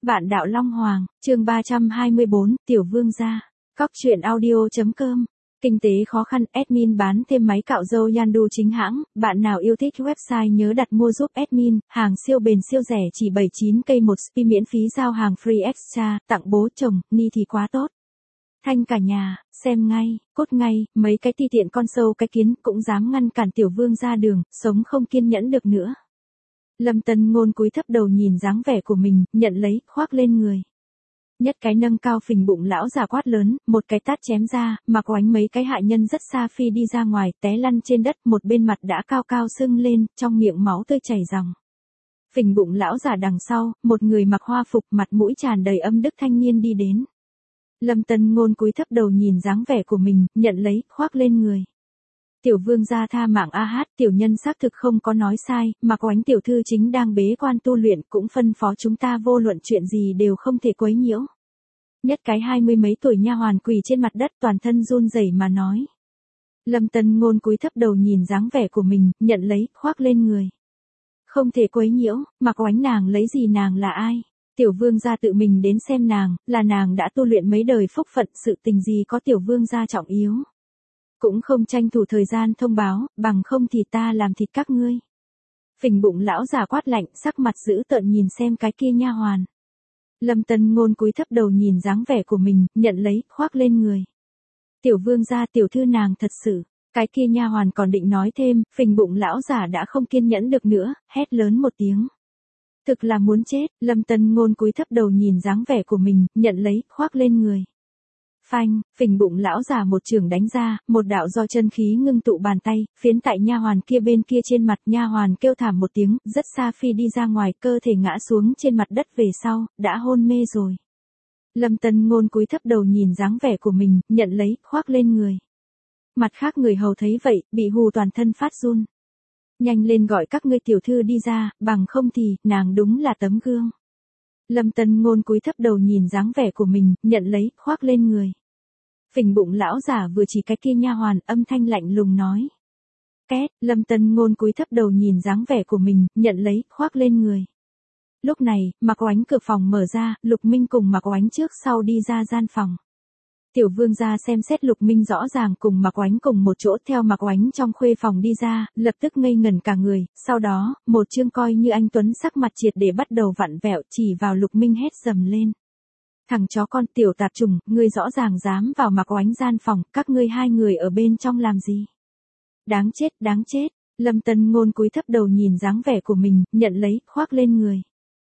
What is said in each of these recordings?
Bạn đạo Long Hoàng, chương 324, Tiểu Vương gia. Cóc truyện audio.com. Kinh tế khó khăn, admin bán thêm máy cạo râu Yandu chính hãng, bạn nào yêu thích website nhớ đặt mua giúp admin, hàng siêu bền siêu rẻ chỉ 79k một spi miễn phí giao hàng free extra, tặng bố chồng, ni thì quá tốt. Thanh cả nhà, xem ngay, cốt ngay, mấy cái ti tiện con sâu cái kiến cũng dám ngăn cản tiểu vương ra đường, sống không kiên nhẫn được nữa. Lâm Tân Ngôn cúi thấp đầu nhìn dáng vẻ của mình, nhận lấy, khoác lên người. Nhất cái nâng cao phình bụng lão già quát lớn, một cái tát chém ra, mặc oánh mấy cái hạ nhân rất xa phi đi ra ngoài, té lăn trên đất, một bên mặt đã cao cao sưng lên, trong miệng máu tươi chảy ròng. Phình bụng lão già đằng sau, một người mặc hoa phục mặt mũi tràn đầy âm đức thanh niên đi đến. Lâm Tân Ngôn cúi thấp đầu nhìn dáng vẻ của mình, nhận lấy, khoác lên người. Tiểu vương gia tha mạng a hát, tiểu nhân xác thực không có nói sai, mà Oánh tiểu thư chính đang bế quan tu luyện cũng phân phó chúng ta vô luận chuyện gì đều không thể quấy nhiễu. Nhất cái 20 mấy tuổi nha hoàn quỳ trên mặt đất toàn thân run rẩy mà nói. Lâm Tân Ngôn cúi thấp đầu nhìn dáng vẻ của mình, nhận lấy, khoác lên người. Không thể quấy nhiễu, mà Oánh nàng lấy gì nàng là ai? Tiểu vương gia tự mình đến xem nàng, là nàng đã tu luyện mấy đời phúc phận, sự tình gì có tiểu vương gia trọng yếu. Cũng không tranh thủ thời gian thông báo, bằng không thì ta làm thịt các ngươi. Phình bụng lão già quát lạnh, sắc mặt dữ tợn nhìn xem cái kia nha hoàn. Lâm Tân Ngôn cúi thấp đầu nhìn dáng vẻ của mình, nhận lấy, khoác lên người. Tiểu vương gia tiểu thư nàng thật sự, cái kia nha hoàn còn định nói thêm, phình bụng lão già đã không kiên nhẫn được nữa, hét lớn một tiếng. Thực là muốn chết, Lâm Tân Ngôn cúi thấp đầu nhìn dáng vẻ của mình, nhận lấy, khoác lên người. Phanh, phình bụng lão già một trường đánh ra, một đạo do chân khí ngưng tụ bàn tay, phiến tại nha hoàn kia bên kia trên mặt, nha hoàn kêu thảm một tiếng, rất xa phi đi ra ngoài, cơ thể ngã xuống trên mặt đất về sau, đã hôn mê rồi. Lâm Tân Ngôn cúi thấp đầu nhìn dáng vẻ của mình, nhận lấy, khoác lên người. Mặt khác người hầu thấy vậy, bị hù toàn thân phát run. Nhanh lên gọi các ngươi tiểu thư đi ra, bằng không thì, nàng đúng là tấm gương. Lâm Tân Ngôn cúi thấp đầu nhìn dáng vẻ của mình, nhận lấy, khoác lên người. Phình bụng lão giả vừa chỉ cái kia nha hoàn, âm thanh lạnh lùng nói. Két, Lâm Tân Ngôn cúi thấp đầu nhìn dáng vẻ của mình, nhận lấy, khoác lên người. Lúc này, Mạc Oánh cửa phòng mở ra, Lục Minh cùng Mạc Oánh trước sau đi ra gian phòng. Tiểu vương gia xem xét Lục Minh rõ ràng cùng Mạc Oánh cùng một chỗ, theo Mạc Oánh trong khuê phòng đi ra, lập tức ngây ngẩn cả người, sau đó, một chương coi như anh tuấn sắc mặt triệt để bắt đầu vặn vẹo, chỉ vào Lục Minh hét dầm lên. Thằng chó con tiểu tạp trùng, ngươi rõ ràng dám vào Mạc Oánh gian phòng, các ngươi hai người ở bên trong làm gì? Đáng chết, đáng chết. Lâm Tân Ngôn cúi thấp đầu nhìn dáng vẻ của mình, nhận lấy, khoác lên người.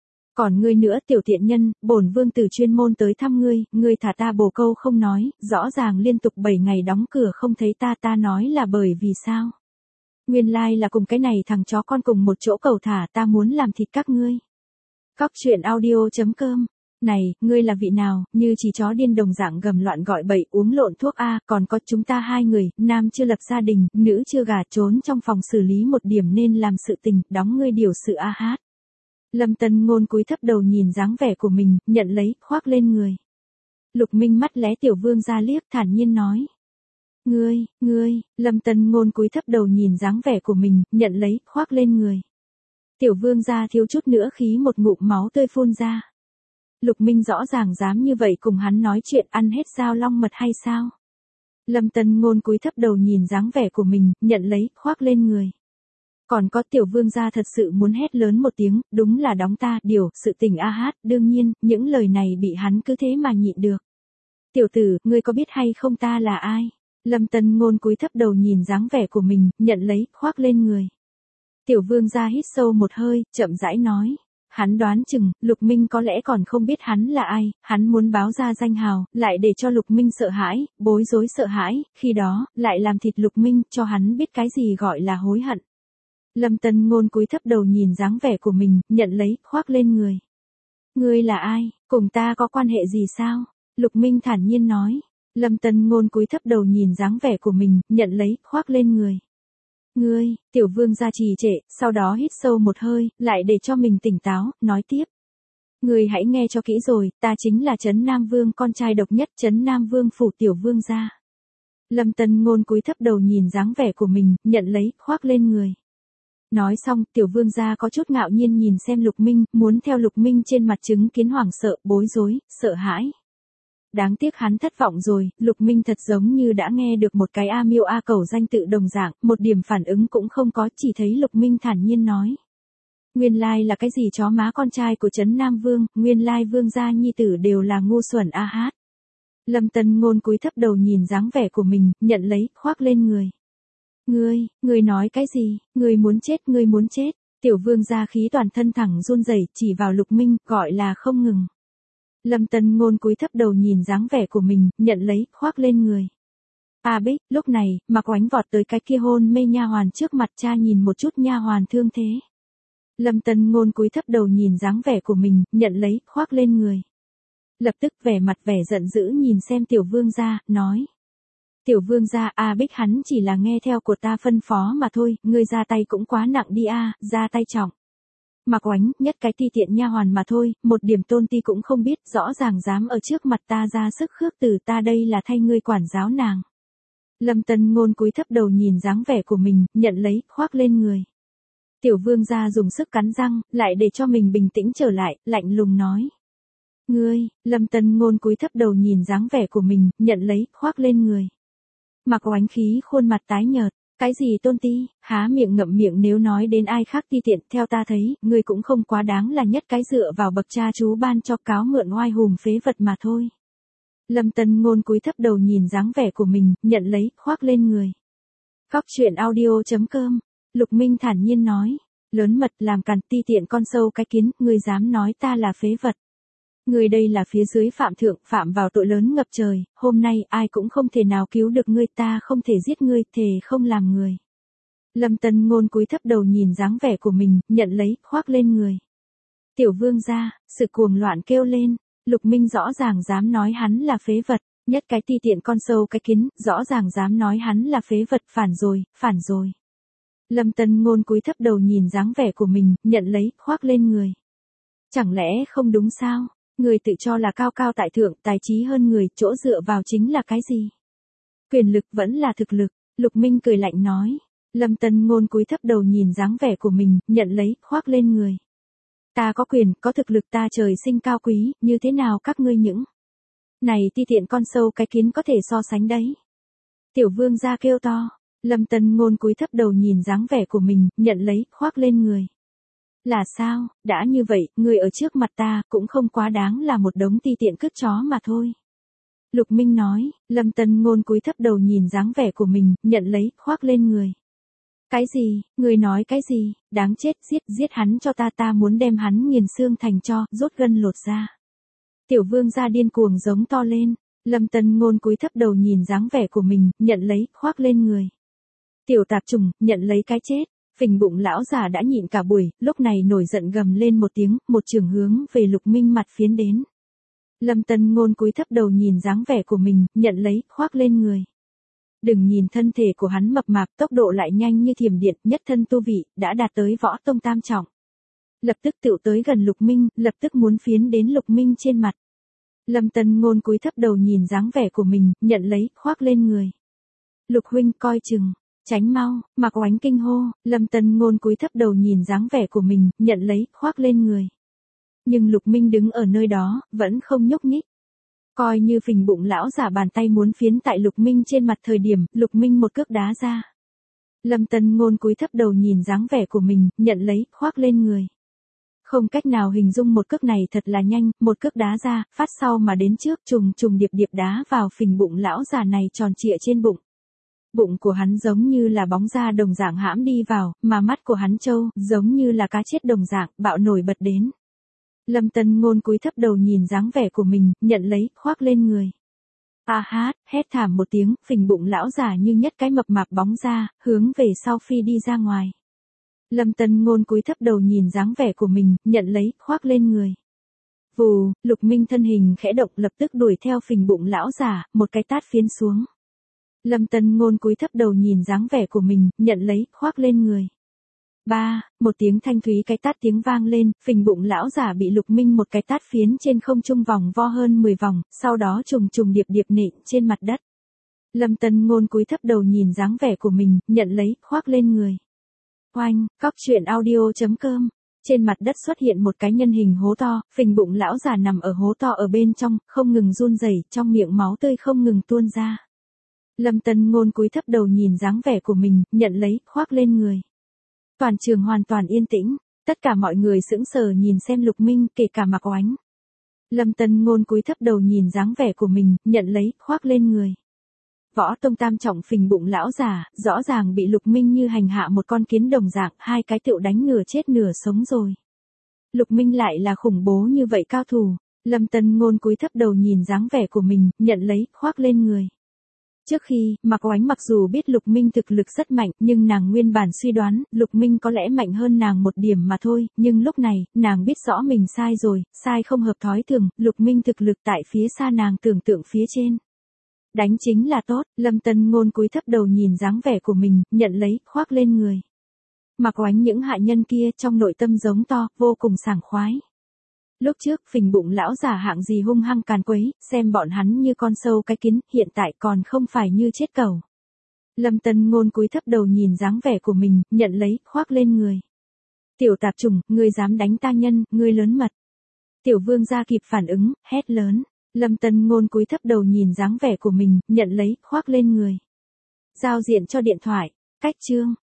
Còn ngươi nữa tiểu tiện nhân, bổn vương tử chuyên môn tới thăm ngươi thả ta bồ câu không nói, rõ ràng liên tục 7 ngày đóng cửa không thấy ta nói là bởi vì sao? Nguyên lai là cùng cái này thằng chó con cùng một chỗ cầu thả, ta muốn làm thịt các ngươi. Cóc truyện audio.com. Này, ngươi là vị nào, như chỉ chó điên đồng dạng gầm loạn gọi bậy, uống lộn thuốc A, còn có chúng ta hai người, nam chưa lập gia đình, nữ chưa gả, trốn trong phòng xử lý một điểm nên làm sự tình, đóng ngươi điều sự A hát. Lâm Tân Ngôn cúi thấp đầu nhìn dáng vẻ của mình, nhận lấy, khoác lên người. Lục Minh mắt lé tiểu vương ra liếc, thản nhiên nói. Ngươi, Lâm Tân Ngôn cúi thấp đầu nhìn dáng vẻ của mình, nhận lấy, khoác lên người. Tiểu vương ra thiếu chút nữa khí một ngụm máu tươi phun ra. Lục Minh rõ ràng dám như vậy cùng hắn nói chuyện, ăn hết dao long mật hay sao? Lâm Tân Ngôn cúi thấp đầu nhìn dáng vẻ của mình, nhận lấy, khoác lên người. Còn có tiểu vương gia thật sự muốn hét lớn một tiếng, đúng là đóng ta, điều, sự tình a hát, đương nhiên, những lời này bị hắn cứ thế mà nhịn được. Tiểu tử, ngươi có biết hay không ta là ai? Lâm Tân Ngôn cúi thấp đầu nhìn dáng vẻ của mình, nhận lấy, khoác lên người. Tiểu vương gia hít sâu một hơi, chậm rãi nói. Hắn đoán chừng, Lục Minh có lẽ còn không biết hắn là ai, hắn muốn báo ra danh hào, lại để cho Lục Minh sợ hãi, bối rối sợ hãi, khi đó, lại làm thịt Lục Minh, cho hắn biết cái gì gọi là hối hận. Lâm Tân Ngôn cúi thấp đầu nhìn dáng vẻ của mình, nhận lấy, khoác lên người. Ngươi là ai, cùng ta có quan hệ gì sao? Lục Minh thản nhiên nói. Lâm Tân Ngôn cúi thấp đầu nhìn dáng vẻ của mình, nhận lấy, khoác lên người. Ngươi, tiểu vương gia trì trệ, sau đó hít sâu một hơi, lại để cho mình tỉnh táo, nói tiếp. Ngươi hãy nghe cho kỹ rồi, ta chính là Trấn Nam Vương, con trai độc nhất Trấn Nam Vương phủ tiểu vương gia. Lâm Tân Ngôn cúi thấp đầu nhìn dáng vẻ của mình, nhận lấy, khoác lên người. Nói xong, tiểu vương gia có chút ngạo nhiên nhìn xem Lục Minh, muốn theo Lục Minh trên mặt chứng kiến hoảng sợ, bối rối, sợ hãi. Đáng tiếc hắn thất vọng rồi, Lục Minh thật giống như đã nghe được một cái A Miêu A Cẩu danh tự đồng dạng, một điểm phản ứng cũng không có, chỉ thấy Lục Minh thản nhiên nói. Nguyên lai là cái gì chó má con trai của Trấn Nam Vương, nguyên lai vương gia nhi tử đều là ngu xuẩn a hát. Lâm Tân Ngôn cúi thấp đầu nhìn dáng vẻ của mình, nhận lấy, khoác lên người. Ngươi nói cái gì, ngươi muốn chết, tiểu vương gia khí toàn thân thẳng run rẩy chỉ vào Lục Minh, gọi là không ngừng. Lâm Tân Ngôn cúi thấp đầu nhìn dáng vẻ của mình, nhận lấy, khoác lên người. A Bích, lúc này, Mạc Oánh vọt tới cái kia hôn mê nha hoàn trước mặt cha nhìn một chút nha hoàn thương thế. Lâm Tân Ngôn cúi thấp đầu nhìn dáng vẻ của mình, nhận lấy, khoác lên người. Lập tức vẻ mặt vẻ giận dữ nhìn xem tiểu vương gia, nói. Tiểu vương gia, A Bích hắn chỉ là nghe theo của ta phân phó mà thôi, ngươi ra tay cũng quá nặng đi a, ra tay trọng. Mạc Oánh, nhất cái ti tiện nha hoàn mà thôi, một điểm tôn ti cũng không biết, rõ ràng dám ở trước mặt ta ra sức khước từ ta đây là thay ngươi quản giáo nàng. Lâm Tân Ngôn cúi thấp đầu nhìn dáng vẻ của mình, nhận lấy, khoác lên người. Tiểu vương gia dùng sức cắn răng, lại để cho mình bình tĩnh trở lại, lạnh lùng nói. Lâm Tân Ngôn cúi thấp đầu nhìn dáng vẻ của mình, nhận lấy, khoác lên người. Mạc Oánh khí khuôn mặt tái nhợt, cái gì tôn ti, há miệng ngậm miệng nếu nói đến ai khác ti tiện, theo ta thấy, ngươi cũng không quá đáng là nhất cái dựa vào bậc cha chú ban cho cáo mượn oai hùng phế vật mà thôi. Lâm Tân Ngôn cúi thấp đầu nhìn dáng vẻ của mình, nhận lấy, khoác lên người. Góc truyện audio.com, Lục Minh thản nhiên nói, lớn mật làm càn ti tiện con sâu cái kiến, ngươi dám nói ta là phế vật. Ngươi đây là phía dưới phạm thượng, phạm vào tội lớn ngập trời, hôm nay ai cũng không thể nào cứu được ngươi, ta không thể giết ngươi, thề không làm người. Lâm Tân Ngôn cúi thấp đầu nhìn dáng vẻ của mình, nhận lấy, khoác lên người. Tiểu vương gia, sự cuồng loạn kêu lên, Lục Minh rõ ràng dám nói hắn là phế vật, nhất cái ti tiện con sâu cái kiến, rõ ràng dám nói hắn là phế vật, phản rồi. Lâm Tân Ngôn cúi thấp đầu nhìn dáng vẻ của mình, nhận lấy, khoác lên người. Chẳng lẽ không đúng sao? Người tự cho là cao cao tại thượng, tài trí hơn người, chỗ dựa vào chính là cái gì? Quyền lực vẫn là thực lực, Lục Minh cười lạnh nói. Lâm Tân Ngôn cúi thấp đầu nhìn dáng vẻ của mình, nhận lấy, khoác lên người. Ta có quyền, có thực lực, ta trời sinh cao quý, như thế nào các ngươi những này ti tiện con sâu cái kiến có thể so sánh đấy. Tiểu vương gia kêu to, Lâm Tân Ngôn cúi thấp đầu nhìn dáng vẻ của mình, nhận lấy, khoác lên người. Là sao, đã như vậy, người ở trước mặt ta, cũng không quá đáng là một đống ti tiện cứt chó mà thôi. Lục Minh nói, Lâm Tân Ngôn cúi thấp đầu nhìn dáng vẻ của mình, nhận lấy, khoác lên người. Cái gì, người nói cái gì, đáng chết, giết hắn cho ta muốn đem hắn nghiền xương thành tro, rốt gân lột ra. Tiểu vương gia điên cuồng giống to lên, Lâm Tân Ngôn cúi thấp đầu nhìn dáng vẻ của mình, nhận lấy, khoác lên người. Tiểu tạp trùng, nhận lấy cái chết. Phình bụng lão già đã nhịn cả buổi, lúc này nổi giận gầm lên một tiếng, một trường hướng về Lục Minh mặt phiến đến. Lâm Tân Ngôn cúi thấp đầu nhìn dáng vẻ của mình, nhận lấy, khoác lên người. Đừng nhìn thân thể của hắn mập mạp, tốc độ lại nhanh như thiểm điện, nhất thân tu vị, đã đạt tới võ tông tam trọng. Lập tức tựu tới gần Lục Minh, lập tức muốn phiến đến Lục Minh trên mặt. Lâm Tân Ngôn cúi thấp đầu nhìn dáng vẻ của mình, nhận lấy, khoác lên người. Lục huynh coi chừng. Tránh mau, Mạc Oánh kinh hô, Lâm Tân Ngôn cúi thấp đầu nhìn dáng vẻ của mình, nhận lấy, khoác lên người. Nhưng Lục Minh đứng ở nơi đó, vẫn không nhúc nhích. Coi như phình bụng lão giả bàn tay muốn phiến tại Lục Minh trên mặt thời điểm, Lục Minh một cước đá ra. Lâm Tân Ngôn cúi thấp đầu nhìn dáng vẻ của mình, nhận lấy, khoác lên người. Không cách nào hình dung một cước này thật là nhanh, một cước đá ra, phát sau mà đến trước, trùng điệp đá vào phình bụng lão giả này tròn trịa trên bụng. Bụng của hắn giống như là bóng da đồng dạng hãm đi vào, mà mắt của hắn trâu, giống như là cá chết đồng dạng, bạo nổi bật đến. Lâm Tân Ngôn cúi thấp đầu nhìn dáng vẻ của mình, nhận lấy, khoác lên người. A hát, hét thảm một tiếng, phình bụng lão giả như nhất cái mập mạp bóng da, hướng về sau phi đi ra ngoài. Lâm Tân Ngôn cúi thấp đầu nhìn dáng vẻ của mình, nhận lấy, khoác lên người. Vù, Lục Minh thân hình khẽ động lập tức đuổi theo phình bụng lão giả, một cái tát phiến xuống. Lâm Tân Ngôn cúi thấp đầu nhìn dáng vẻ của mình, nhận lấy, khoác lên người. Một tiếng thanh thúy cái tát tiếng vang lên, phình bụng lão giả bị Lục Minh một cái tát phiến trên không trung vòng vo hơn 10 vòng, sau đó trùng điệp nện trên mặt đất. Lâm Tân Ngôn cúi thấp đầu nhìn dáng vẻ của mình, nhận lấy, khoác lên người. Oanh, cóc truyện audio.com. Trên mặt đất xuất hiện một cái nhân hình hố to, phình bụng lão già nằm ở hố to ở bên trong, không ngừng run rẩy, trong miệng máu tươi không ngừng tuôn ra. Lâm Tân Ngôn cúi thấp đầu nhìn dáng vẻ của mình, nhận lấy, khoác lên người. Toàn trường hoàn toàn yên tĩnh, tất cả mọi người sững sờ nhìn xem Lục Minh, kể cả Mạc Oánh. Lâm Tân Ngôn cúi thấp đầu nhìn dáng vẻ của mình, nhận lấy, khoác lên người. Võ Tông tam trọng phình bụng lão già, rõ ràng bị Lục Minh như hành hạ một con kiến đồng dạng, hai cái tựu đánh nửa chết nửa sống rồi. Lục Minh lại là khủng bố như vậy cao thủ. Lâm Tân Ngôn cúi thấp đầu nhìn dáng vẻ của mình, nhận lấy, khoác lên người. Trước khi, Mạc Oánh mặc dù biết Lục Minh thực lực rất mạnh, nhưng nàng nguyên bản suy đoán, Lục Minh có lẽ mạnh hơn nàng một điểm mà thôi, nhưng lúc này, nàng biết rõ mình sai rồi, sai không hợp thói thường, Lục Minh thực lực tại phía xa nàng tưởng tượng phía trên. Đánh chính là tốt, Lâm Tân Ngôn cúi thấp đầu nhìn dáng vẻ của mình, nhận lấy, khoác lên người. Mạc Oánh những hạ nhân kia trong nội tâm giống to, vô cùng sảng khoái. Lúc trước, phình bụng lão già hạng gì hung hăng càn quấy, xem bọn hắn như con sâu cái kiến, hiện tại còn không phải như chết cẩu. Lâm Tân Ngôn cúi thấp đầu nhìn dáng vẻ của mình, nhận lấy, khoác lên người. Tiểu tạp chủng, ngươi dám đánh ta nhân, ngươi lớn mật. Tiểu vương gia kịp phản ứng, hét lớn. Lâm Tân Ngôn cúi thấp đầu nhìn dáng vẻ của mình, nhận lấy, khoác lên người. Giao diện cho điện thoại, cách chương.